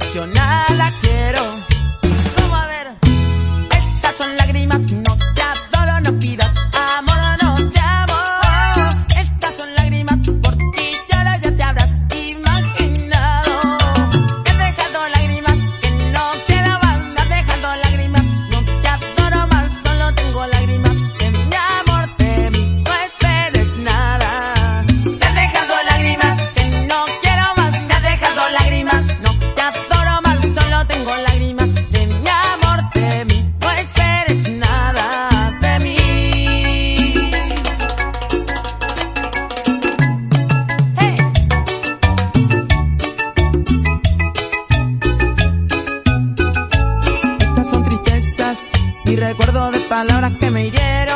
yo nada quiero. ¿Cómo a ver? Estas son lágrimas, no te adoro, no pidas amor, no te amo. Estas son lágrimas, por ti lloro, ya te habrás imaginado. Me has dejado lágrimas que no quiero más, me has dejado lágrimas, no te adoro más, solo tengo lágrimas de mi amor, de mí no esperes nada. Me has dejado lágrimas que no quiero más, me has dejado lágrimas, no te adoro más, solo tengo lágrimas de mi amor, de mí no esperes nada de mí. Hey. Estas son tristezas y recuerdo de palabras que me hirieron.